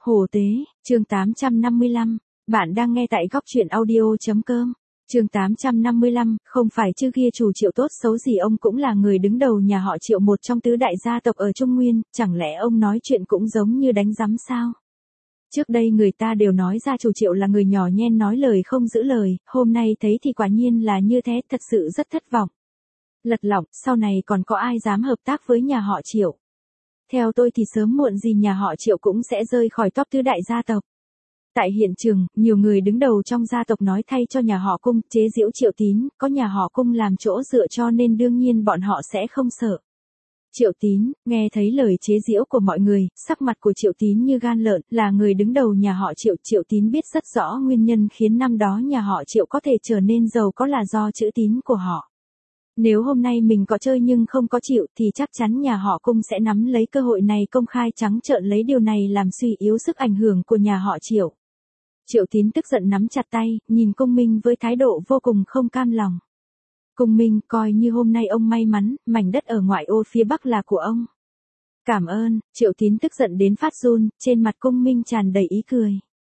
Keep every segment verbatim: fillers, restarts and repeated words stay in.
Hồ Tế, chương tám trăm năm mươi lăm, bạn đang nghe tại góc truyện audio.com. Chương tám trăm năm mươi lăm, không phải chứ kia chủ Triệu tốt xấu gì ông cũng là người đứng đầu nhà họ Triệu, một trong tứ đại gia tộc ở Trung Nguyên, chẳng lẽ ông nói chuyện cũng giống như đánh giám sao? Trước đây người ta đều nói gia chủ Triệu là người nhỏ nhen nói lời không giữ lời, hôm nay thấy thì quả nhiên là như thế, thật sự rất thất vọng. Lật lọng, sau này còn có ai dám hợp tác với nhà họ Triệu? Theo tôi thì sớm muộn gì nhà họ Triệu cũng sẽ rơi khỏi top tứ đại gia tộc. Tại hiện trường, nhiều người đứng đầu trong gia tộc nói thay cho nhà họ Cung, chế giễu Triệu Tín, có nhà họ Cung làm chỗ dựa cho nên đương nhiên bọn họ sẽ không sợ. Triệu Tín, nghe thấy lời chế giễu của mọi người, sắc mặt của Triệu Tín như gan lợn, là người đứng đầu nhà họ Triệu. Triệu Tín biết rất rõ nguyên nhân khiến năm đó nhà họ Triệu có thể trở nên giàu có là do chữ tín của họ. Nếu hôm nay mình có chơi nhưng không có Triệu thì chắc chắn nhà họ Cung sẽ nắm lấy cơ hội này công khai trắng trợn lấy điều này làm suy yếu sức ảnh hưởng của nhà họ Triệu. Triệu Tín tức giận nắm chặt tay, nhìn Cung Minh với thái độ vô cùng không cam lòng. Cung Minh, coi như hôm nay ông may mắn, mảnh đất ở ngoại ô phía Bắc là của ông. Cảm ơn. Triệu Tín tức giận đến phát run, trên mặt Cung Minh tràn đầy ý cười.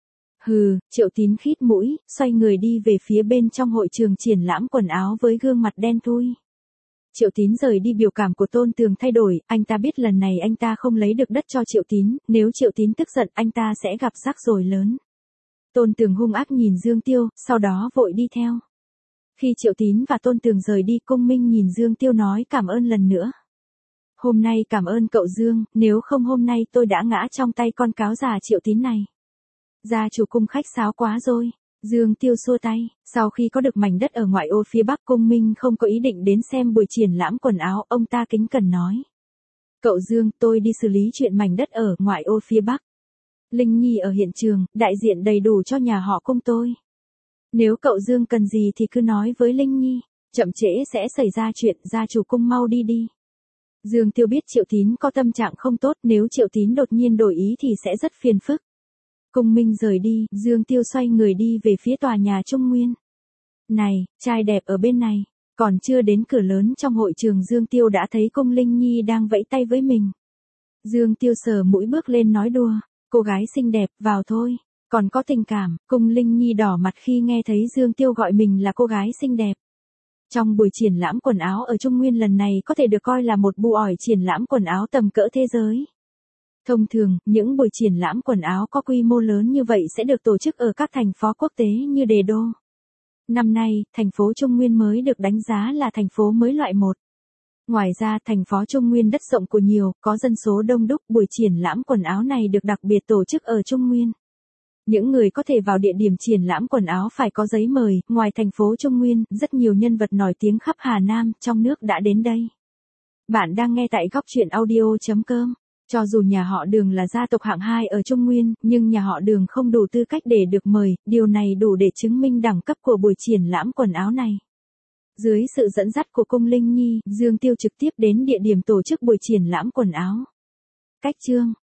Hừ, Triệu Tín khít mũi, xoay người đi về phía bên trong hội trường triển lãm quần áo với gương mặt đen thui. Triệu Tín rời đi, biểu cảm của Tôn Tường thay đổi, anh ta biết lần này anh ta không lấy được đất cho Triệu Tín, nếu Triệu Tín tức giận anh ta sẽ gặp rắc rối lớn. Tôn Tường hung ác nhìn Dương Tiêu, sau đó vội đi theo. Khi Triệu Tín và Tôn Tường rời đi, Cung Minh nhìn Dương Tiêu nói cảm ơn lần nữa. Hôm nay cảm ơn cậu Dương, nếu không hôm nay tôi đã ngã trong tay con cáo già Triệu Tín này. Gia chủ Cung khách sáo quá rồi. Dương Tiêu xua tay, sau khi có được mảnh đất ở ngoại ô phía Bắc, Cung Minh không có ý định đến xem buổi triển lãm quần áo, ông ta kính cẩn nói. Cậu Dương, tôi đi xử lý chuyện mảnh đất ở ngoại ô phía Bắc. Linh Nhi ở hiện trường, đại diện đầy đủ cho nhà họ Cung tôi. Nếu cậu Dương cần gì thì cứ nói với Linh Nhi, chậm trễ sẽ xảy ra chuyện, gia chủ Cung mau đi đi. Dương Tiêu biết Triệu Tín có tâm trạng không tốt, nếu Triệu Tín đột nhiên đổi ý thì sẽ rất phiền phức. Cung Minh rời đi, Dương Tiêu xoay người đi về phía tòa nhà Trung Nguyên. Này, trai đẹp ở bên này, còn chưa đến cửa lớn trong hội trường Dương Tiêu đã thấy Cung Linh Nhi đang vẫy tay với mình. Dương Tiêu sờ mũi bước lên nói đùa, cô gái xinh đẹp, vào thôi, còn có tình cảm. Cung Linh Nhi đỏ mặt khi nghe thấy Dương Tiêu gọi mình là cô gái xinh đẹp. Trong buổi triển lãm quần áo ở Trung Nguyên lần này có thể được coi là một bu ỏi triển lãm quần áo tầm cỡ thế giới. Thông thường, những buổi triển lãm quần áo có quy mô lớn như vậy sẽ được tổ chức ở các thành phố quốc tế như Đề Đô. Năm nay, thành phố Trung Nguyên mới được đánh giá là thành phố mới loại một. Ngoài ra, thành phố Trung Nguyên đất rộng của nhiều, có dân số đông đúc, buổi triển lãm quần áo này được đặc biệt tổ chức ở Trung Nguyên. Những người có thể vào địa điểm triển lãm quần áo phải có giấy mời, ngoài thành phố Trung Nguyên, rất nhiều nhân vật nổi tiếng khắp Hà Nam, trong nước đã đến đây. Bạn đang nghe tại góc truyện audio.com. Cho dù nhà họ Đường là gia tộc hạng hai ở Trung Nguyên, nhưng nhà họ Đường không đủ tư cách để được mời, điều này đủ để chứng minh đẳng cấp của buổi triển lãm quần áo này. Dưới sự dẫn dắt của Cung Linh Nhi, Dương Tiêu trực tiếp đến địa điểm tổ chức buổi triển lãm quần áo. Cách chương